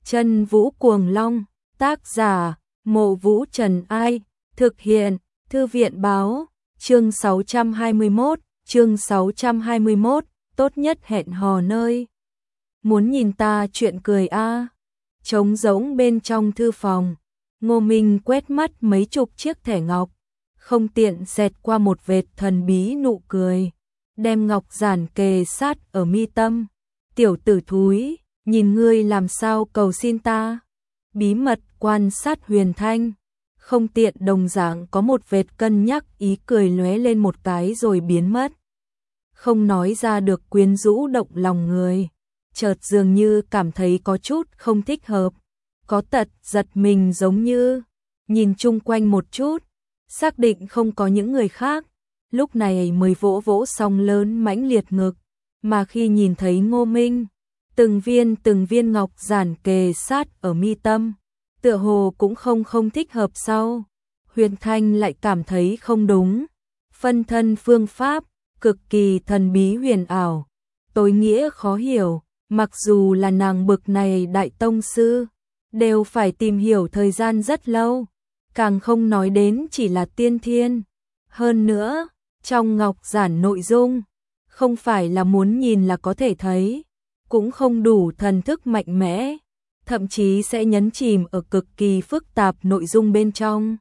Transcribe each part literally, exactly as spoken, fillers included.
Chân Vũ Cuồng Long, tác giả, Mộ Vũ Trần Ai, thực hiện, Thư viện Báo, chương sáu trăm hai mươi mốt, chương sáu trăm hai mươi mốt, tốt nhất hẹn hò nơi. Muốn nhìn ta chuyện cười a à. Trống rỗng bên trong thư phòng, Ngô Minh quét mắt mấy chục chiếc thẻ ngọc, không tiện xẹt qua một vệt thần bí nụ cười, đem ngọc giản kề sát ở mi tâm. Tiểu tử thúi, nhìn ngươi làm sao cầu xin ta. Bí mật quan sát Huyền Thanh, không tiện đồng dạng có một vệt cân nhắc ý cười lóe lên một cái rồi biến mất. Không nói ra được quyến rũ động lòng người, chợt dường như cảm thấy có chút không thích hợp, có tật giật mình giống như, nhìn chung quanh một chút, xác định không có những người khác, lúc này mới vỗ vỗ song lớn mãnh liệt ngực, mà khi nhìn thấy Ngô Minh, từng viên từng viên ngọc giản kề sát ở mi tâm, tựa hồ cũng không không thích hợp sau. Huyền Thanh lại cảm thấy không đúng, phân thân phương pháp, cực kỳ thần bí huyền ảo, tối nghĩa khó hiểu, mặc dù là nàng bực này đại tông sư, đều phải tìm hiểu thời gian rất lâu, càng không nói đến chỉ là tiên thiên. Hơn nữa, trong ngọc giản nội dung, không phải là muốn nhìn là có thể thấy, cũng không đủ thần thức mạnh mẽ, thậm chí sẽ nhấn chìm ở cực kỳ phức tạp nội dung bên trong.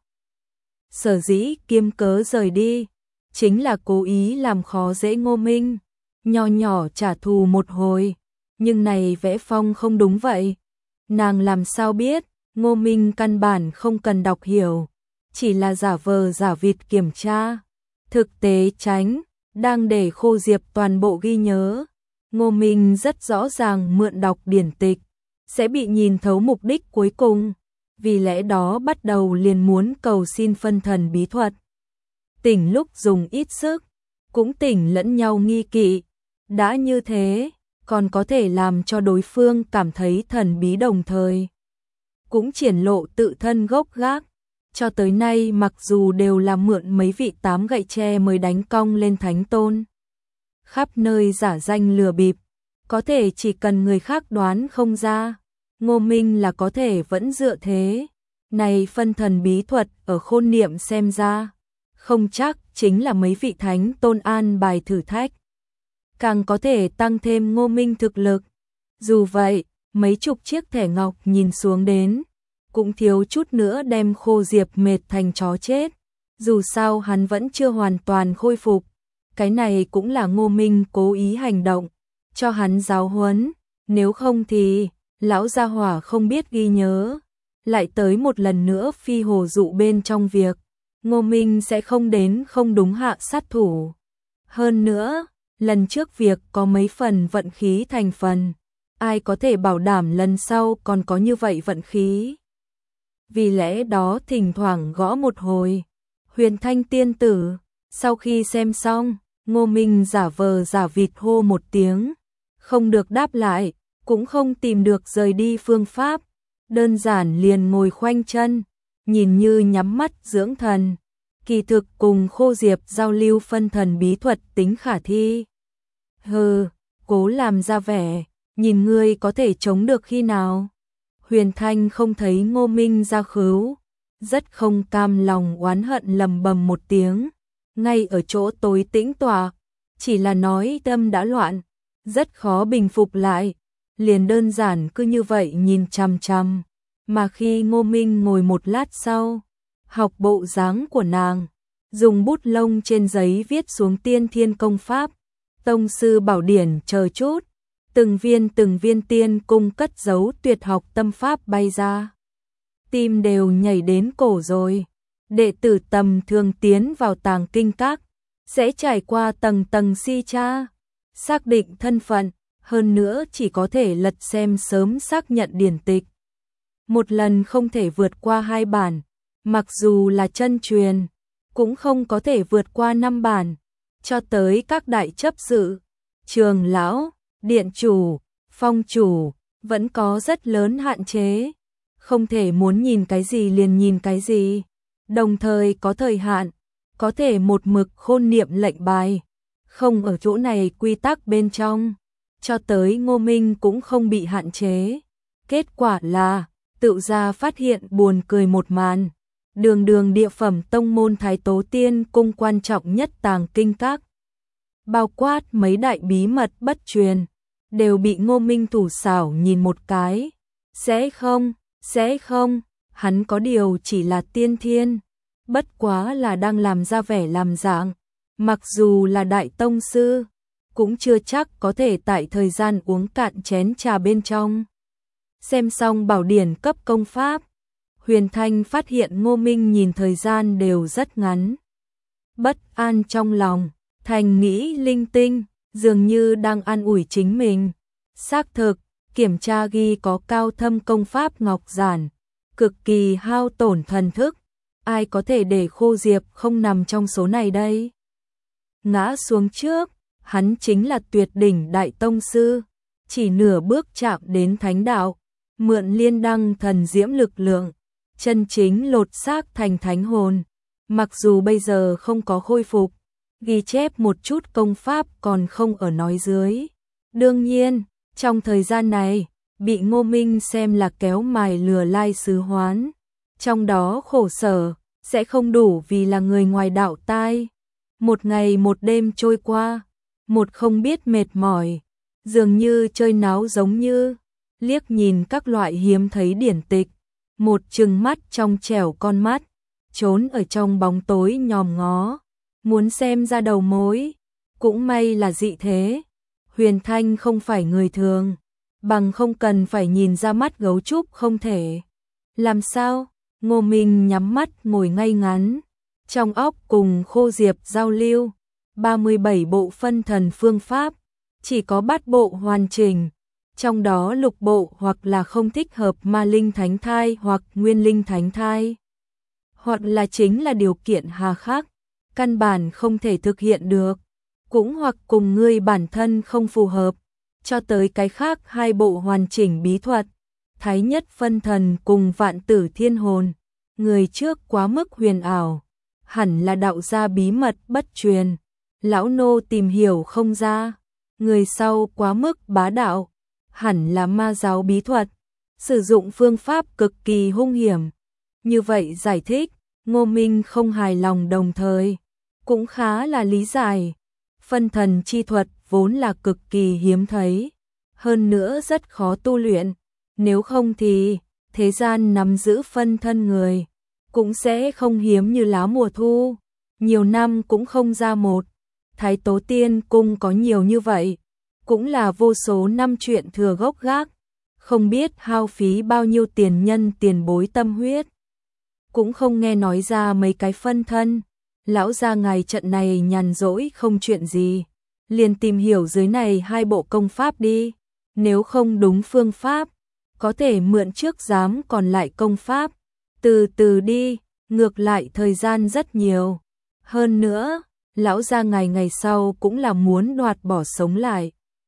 Sở dĩ kiêm cớ rời đi, chính là cố ý làm khó dễ Ngô Minh, nho nhỏ trả thù một hồi, nhưng này vẽ phong không đúng vậy. Nàng làm sao biết, Ngô Minh căn bản không cần đọc hiểu, chỉ là giả vờ giả vịt kiểm tra, thực tế tránh, đang để Khô Diệp toàn bộ ghi nhớ. Ngô Minh rất rõ ràng mượn đọc điển tịch, sẽ bị nhìn thấu mục đích cuối cùng, vì lẽ đó bắt đầu liền muốn cầu xin phân thần bí thuật. Tỉnh lúc dùng ít sức, cũng tỉnh lẫn nhau nghi kỵ, đã như thế, còn có thể làm cho đối phương cảm thấy thần bí đồng thời. Cũng triển lộ tự thân gốc gác, cho tới nay mặc dù đều là mượn mấy vị tám gậy tre mới đánh cong lên thánh tôn. Khắp nơi giả danh lừa bịp, có thể chỉ cần người khác đoán không ra, Ngô Minh là có thể vẫn dựa thế. Này phân thần bí thuật ở khôn niệm xem ra, không chắc chính là mấy vị thánh tôn an bài thử thách. Càng có thể tăng thêm Ngô Minh thực lực. Dù vậy, mấy chục chiếc thẻ ngọc nhìn xuống đến, cũng thiếu chút nữa đem Khô Diệp mệt thành chó chết. Dù sao hắn vẫn chưa hoàn toàn khôi phục. Cái này cũng là Ngô Minh cố ý hành động, cho hắn giáo huấn, nếu không thì, lão gia hỏa không biết ghi nhớ, lại tới một lần nữa phi hồ dụ bên trong việc, Ngô Minh sẽ không đến không đúng hạ sát thủ. Hơn nữa, lần trước việc có mấy phần vận khí thành phần, ai có thể bảo đảm lần sau còn có như vậy vận khí. Vì lẽ đó thỉnh thoảng gõ một hồi, Huyền Thanh tiên tử, sau khi xem xong, Ngô Minh giả vờ giả vịt hô một tiếng, không được đáp lại, cũng không tìm được rời đi phương pháp, đơn giản liền ngồi khoanh chân, nhìn như nhắm mắt dưỡng thần, kỳ thực cùng Khô Diệp giao lưu phân thần bí thuật tính khả thi. Hừ, cố làm ra vẻ, nhìn ngươi có thể chống được khi nào. Huyền Thanh không thấy Ngô Minh ra khứu, rất không cam lòng oán hận lầm bầm một tiếng, ngay ở chỗ tối tĩnh tọa, chỉ là nói tâm đã loạn, rất khó bình phục lại, liền đơn giản cứ như vậy nhìn chằm chằm, mà khi Ngô Minh ngồi một lát sau, học bộ dáng của nàng, dùng bút lông trên giấy viết xuống tiên thiên công pháp, tông sư bảo điển chờ chút, từng viên từng viên tiên cung cất giấu tuyệt học tâm pháp bay ra. Tim đều nhảy đến cổ rồi, đệ tử tầm thường tiến vào tàng kinh các, sẽ trải qua tầng tầng si tra, xác định thân phận, hơn nữa chỉ có thể lật xem sớm xác nhận điển tịch. Một lần không thể vượt qua hai bản, mặc dù là chân truyền, cũng không có thể vượt qua năm bản, cho tới các đại chấp sự, trường lão, điện chủ, phong chủ, vẫn có rất lớn hạn chế, không thể muốn nhìn cái gì liền nhìn cái gì, đồng thời có thời hạn, có thể một mực khôn niệm lệnh bài, không ở chỗ này quy tắc bên trong, cho tới Ngô Minh cũng không bị hạn chế, Kết quả là, tự ra phát hiện buồn cười một màn. Đường đường địa phẩm tông môn Thái Tố Tiên Cung quan trọng nhất tàng kinh các, bao quát mấy đại bí mật bất truyền, đều bị Ngô Minh thủ xảo nhìn một cái. Sẽ không, sẽ không, hắn có điều chỉ là tiên thiên, bất quá là đang làm ra vẻ làm dạng, mặc dù là đại tông sư, cũng chưa chắc có thể tại thời gian uống cạn chén trà bên trong. Xem xong bảo điển cấp công pháp, Huyền Thanh phát hiện Ngô Minh nhìn thời gian đều rất ngắn. Bất an trong lòng, Thành nghĩ linh tinh, dường như đang an ủi chính mình. Xác thực, kiểm tra ghi có cao thâm công pháp ngọc giản, cực kỳ hao tổn thần thức. Ai có thể để Khô Diệp không nằm trong số này đây? Ngã xuống trước, hắn chính là tuyệt đỉnh đại tông sư, chỉ nửa bước chạm đến thánh đạo, mượn liên đăng thần diễm lực lượng, chân chính lột xác thành thánh hồn. Mặc dù bây giờ không có khôi phục, ghi chép một chút công pháp còn không ở nói dưới. Đương nhiên, trong thời gian này, bị Ngô Minh xem là kéo mài lừa lai sứ hoán. Trong đó khổ sở, sẽ không đủ vì là người ngoài đạo tai. Một ngày một đêm trôi qua, một không biết mệt mỏi, dường như chơi náo giống như, liếc nhìn các loại hiếm thấy điển tịch, một trừng mắt trong trẻo con mắt, trốn ở trong bóng tối nhòm ngó, muốn xem ra đầu mối. Cũng may là dị thế, Huyền Thanh không phải người thường, bằng không cần phải nhìn ra mắt gấu trúc không thể. Làm sao? Ngô Minh nhắm mắt ngồi ngay ngắn, trong óc cùng Khô Diệp giao lưu. ba mươi bảy bộ phân thần phương pháp, chỉ có bát bộ hoàn chỉnh, trong đó lục bộ hoặc là không thích hợp ma linh thánh thai hoặc nguyên linh thánh thai, hoặc là chính là điều kiện hà khắc, căn bản không thể thực hiện được, cũng hoặc cùng ngươi bản thân không phù hợp, cho tới cái khác hai bộ hoàn chỉnh bí thuật, Thái Nhất phân thần cùng Vạn Tử Thiên hồn. Người trước quá mức huyền ảo, hẳn là đạo gia bí mật bất truyền, lão nô tìm hiểu không ra. Người sau quá mức bá đạo, hẳn là ma giáo bí thuật, sử dụng phương pháp cực kỳ hung hiểm. Như vậy giải thích, Ngô Minh không hài lòng đồng thời, cũng khá là lý giải. Phân thần chi thuật vốn là cực kỳ hiếm thấy, hơn nữa rất khó tu luyện, nếu không thì thế gian nắm giữ phân thân người cũng sẽ không hiếm như lá mùa thu, nhiều năm cũng không ra một. Thái Tố Tiên Cung có nhiều như vậy, cũng là vô số năm chuyện thừa gốc gác, không biết hao phí bao nhiêu tiền nhân tiền bối tâm huyết, cũng không nghe nói ra mấy cái phân thân. Lão gia ngài trận này nhàn rỗi không chuyện gì, liền tìm hiểu dưới này hai bộ công pháp đi, nếu không đúng phương pháp, có thể mượn trước giám còn lại công pháp, từ từ đi, ngược lại thời gian rất nhiều. Hơn nữa, lão gia ngài ngày sau cũng là muốn đoạt bỏ sống lại.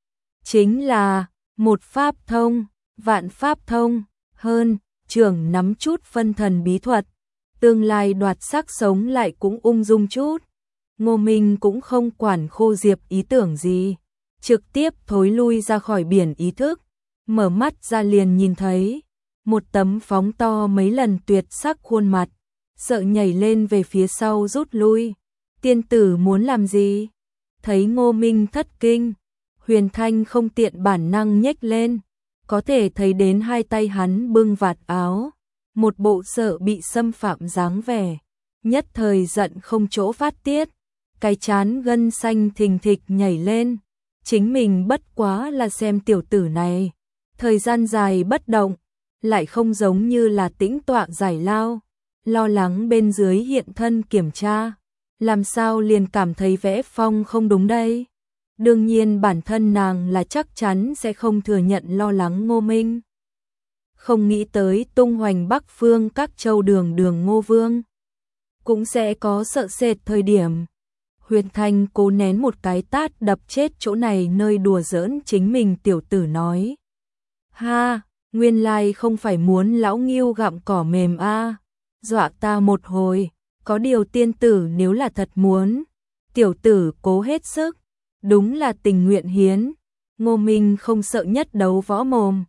Chính là, một pháp thông, vạn pháp thông, hơn, trưởng nắm chút phân thần bí thuật, tương lai đoạt xác sống lại cũng ung dung chút. Ngô Minh cũng không quản Khô Diệp ý tưởng gì, trực tiếp thối lui ra khỏi biển ý thức, mở mắt ra liền nhìn thấy một tấm phóng to mấy lần tuyệt sắc khuôn mặt, sợ nhảy lên về phía sau rút lui. Tiên tử muốn làm gì? Thấy Ngô Minh thất kinh, Huyền Thanh không tiện bản năng nhếch lên, có thể thấy đến hai tay hắn bưng vạt áo, một bộ sợ bị xâm phạm dáng vẻ, nhất thời giận không chỗ phát tiết, cái trán gân xanh thình thịch nhảy lên, chính mình bất quá là xem tiểu tử này, thời gian dài bất động, lại không giống như là tĩnh tọa giải lao, lo lắng bên dưới hiện thân kiểm tra, làm sao liền cảm thấy vẽ phong không đúng đây. Đương nhiên bản thân nàng là chắc chắn sẽ không thừa nhận lo lắng Ngô Minh. Không nghĩ tới tung hoành Bắc Phương các châu đường đường Ngô Vương, cũng sẽ có sợ sệt thời điểm. Huyền Thanh cố nén một cái tát đập chết chỗ này nơi đùa giỡn chính mình tiểu tử nói. Ha, nguyên lai không phải muốn lão nghiêu gặm cỏ mềm a, dọa ta một hồi, có điều tiên tử nếu là thật muốn, tiểu tử cố hết sức, đúng là tình nguyện hiến. Ngô Minh không sợ nhất đấu võ mồm,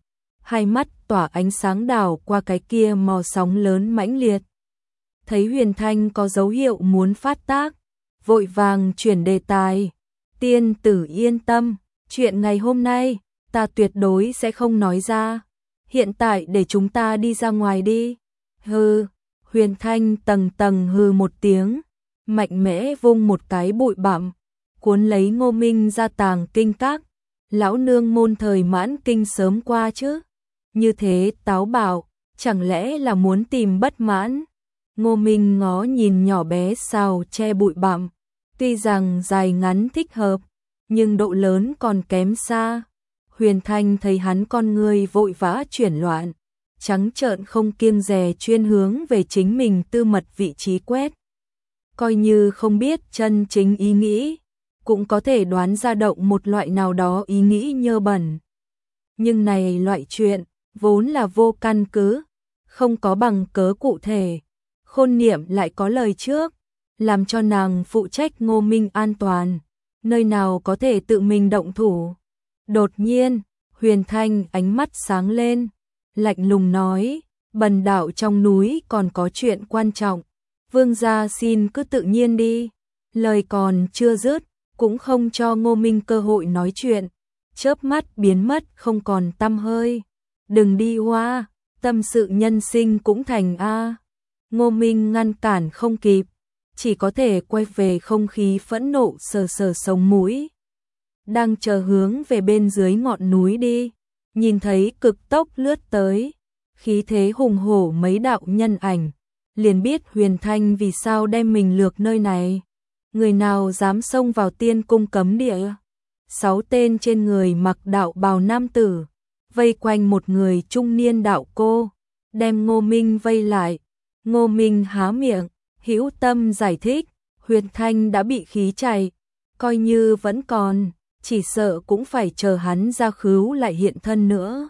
hai mắt tỏa ánh sáng đảo qua cái kia mò sóng lớn mãnh liệt. Thấy Huyền Thanh có dấu hiệu muốn phát tác, vội vàng chuyển đề tài. Tiên tử yên tâm, chuyện ngày hôm nay, ta tuyệt đối sẽ không nói ra. Hiện tại để chúng ta đi ra ngoài đi. Hừ, Huyền Thanh tầng tầng hừ một tiếng, mạnh mẽ vung một cái bụi bặm, cuốn lấy Ngô Minh ra tàng kinh các. Lão nương môn thời mãn kinh sớm qua chứ. Như thế táo bạo, chẳng lẽ là muốn tìm bất mãn? Ngô Minh ngó nhìn nhỏ bé sao che bụi bặm, tuy rằng dài ngắn thích hợp, nhưng độ lớn còn kém xa. Huyền Thanh thấy hắn con người vội vã chuyển loạn, trắng trợn không kiêng dè chuyên hướng về chính mình tư mật vị trí quét. Coi như không biết chân chính ý nghĩ, cũng có thể đoán ra động một loại nào đó ý nghĩ nhơ bẩn. Nhưng này loại chuyện, vốn là vô căn cứ, không có bằng cớ cụ thể. Khôn Niệm lại có lời trước, làm cho nàng phụ trách Ngô Minh an toàn, nơi nào có thể tự mình động thủ. Đột nhiên, Huyền Thanh ánh mắt sáng lên, lạnh lùng nói, bần đạo trong núi còn có chuyện quan trọng, vương gia xin cứ tự nhiên đi. Lời còn chưa dứt, cũng không cho Ngô Minh cơ hội nói chuyện, chớp mắt biến mất không còn tăm hơi. Đừng đi hoa, tâm sự nhân sinh cũng thành a. Ngô Minh ngăn cản không kịp, chỉ có thể quay về không khí phẫn nộ sờ sờ sống mũi. Đang chờ hướng về bên dưới ngọn núi đi, nhìn thấy cực tốc lướt tới, khí thế hùng hổ mấy đạo nhân ảnh, liền biết Huyền Thanh vì sao đem mình lược nơi này. Người nào dám xông vào tiên cung cấm địa? Sáu tên trên người mặc đạo bào nam tử, vây quanh một người trung niên đạo cô, đem Ngô Minh vây lại. Ngô Minh há miệng, hữu tâm giải thích, Huyền Thanh đã bị khí chạy, coi như vẫn còn, chỉ sợ cũng phải chờ hắn ra khứu lại hiện thân nữa.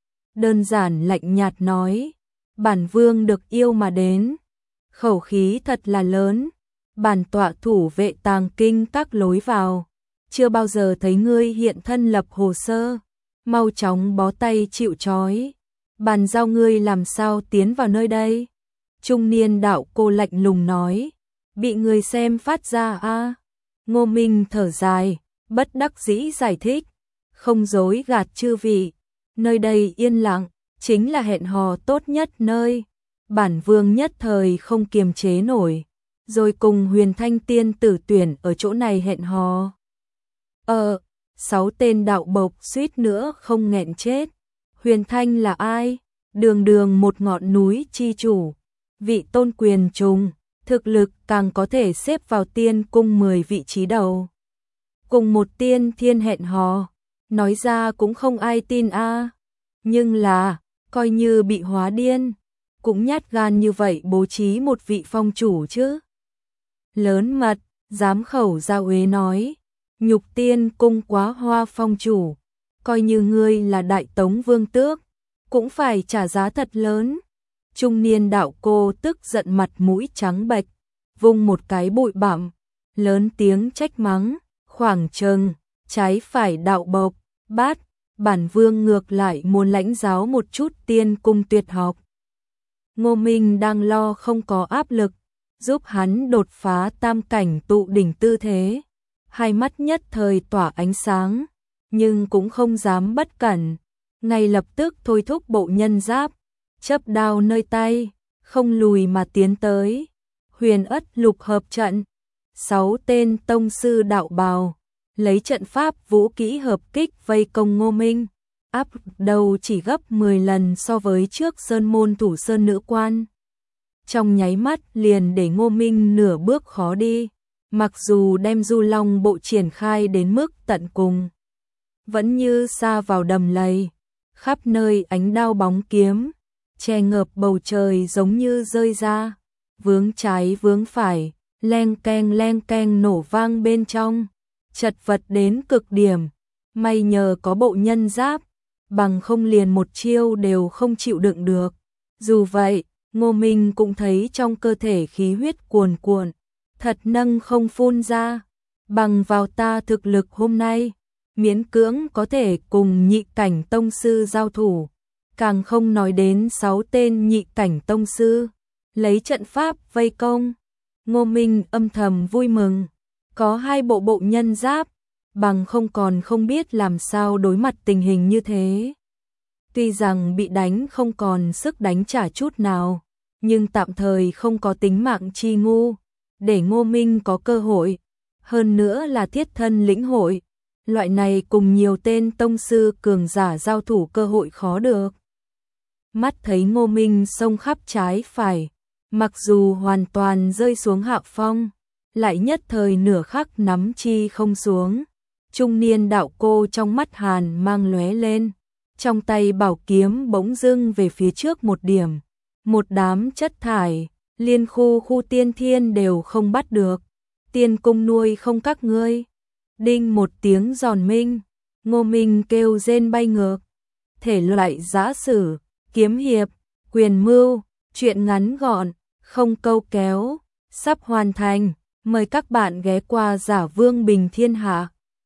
Đơn giản lạnh nhạt nói, bản vương được yêu mà đến, khẩu khí thật là lớn, bản tọa thủ vệ tàng kinh các lối vào, chưa bao giờ thấy ngươi hiện thân lập hồ sơ, mau chóng bó tay chịu trói, bàn giao ngươi làm sao tiến vào nơi đây. Trung niên đạo cô lạnh lùng nói, bị người xem phát ra a. Ngô Minh thở dài, bất đắc dĩ giải thích, không dối gạt chư vị, nơi đây yên lặng, chính là hẹn hò tốt nhất nơi. Bản vương nhất thời không kiềm chế nổi, rồi cùng Huyền Thanh tiên tử tuyển ở chỗ này hẹn hò. Ờ, sáu tên đạo bộc suýt nữa không nghẹn chết. Huyền Thanh là ai? Đường đường một ngọn núi chi chủ, vị tôn quyền trùng, thực lực càng có thể xếp vào tiên cung mười vị trí đầu. Cùng một tiên thiên hẹn hò, nói ra cũng không ai tin a. Nhưng là, coi như bị hóa điên, cũng nhát gan như vậy bố trí một vị phong chủ chứ. Lớn mật, dám khẩu ra uế nói, nhục tiên cung quá hoa phong chủ, coi như ngươi là đại tống vương tước, cũng phải trả giá thật lớn. Trung niên đạo cô tức giận mặt mũi trắng bệch, vung một cái bụi bặm, lớn tiếng trách mắng, khoảng chừng, trái phải đạo bộc, bát, bản vương ngược lại muốn lãnh giáo một chút tiên cung tuyệt học. Ngô Minh đang lo không có áp lực, giúp hắn đột phá tam cảnh tụ đỉnh tư thế, hai mắt nhất thời tỏa ánh sáng, nhưng cũng không dám bất cẩn, ngay lập tức thôi thúc bộ nhân giáp, chấp đao nơi tay, không lùi mà tiến tới. Huyền Ất lục hợp trận, sáu tên tông sư đạo bào, lấy trận pháp vũ kỹ hợp kích vây công Ngô Minh, áp đầu chỉ gấp mười lần so với trước sơn môn thủ sơn nữ quan. Trong nháy mắt liền để Ngô Minh nửa bước khó đi, mặc dù đem Du Long bộ triển khai đến mức tận cùng, vẫn như sa vào đầm lầy, khắp nơi ánh đao bóng kiếm, che ngợp bầu trời giống như rơi ra, vướng trái vướng phải, leng keng leng keng nổ vang bên trong, chật vật đến cực điểm, may nhờ có bộ nhân giáp, bằng không liền một chiêu đều không chịu đựng được. Dù vậy, Ngô Minh cũng thấy trong cơ thể khí huyết cuồn cuộn, thật nâng không phun ra, bằng vào ta thực lực hôm nay, miễn cưỡng có thể cùng nhị cảnh tông sư giao thủ, càng không nói đến sáu tên nhị cảnh tông sư, lấy trận pháp vây công. Ngô Minh âm thầm vui mừng, có hai bộ bộ nhân giáp, bằng không còn không biết làm sao đối mặt tình hình như thế. Tuy rằng bị đánh không còn sức đánh trả chút nào, nhưng tạm thời không có tính mạng chi ngu, để Ngô Minh có cơ hội, hơn nữa là thiết thân lĩnh hội. Loại này cùng nhiều tên tông sư cường giả giao thủ cơ hội khó được. Mắt thấy Ngô Minh xông khắp trái phải, mặc dù hoàn toàn rơi xuống hạ phong, lại nhất thời nửa khắc nắm chi không xuống. Trung niên đạo cô trong mắt hàn mang lóe lên, trong tay bảo kiếm bỗng dưng về phía trước một điểm, một đám chất thải, liên khu khu tiên thiên đều không bắt được, tiên cung nuôi không các ngươi. Đinh một tiếng giòn minh, Ngô Minh kêu rên bay ngược. Thể loại giã sử, kiếm hiệp, quyền mưu, truyện ngắn gọn, không câu kéo, sắp hoàn thành. Mời các bạn ghé qua Giả Vương Bình Thiên Hạ.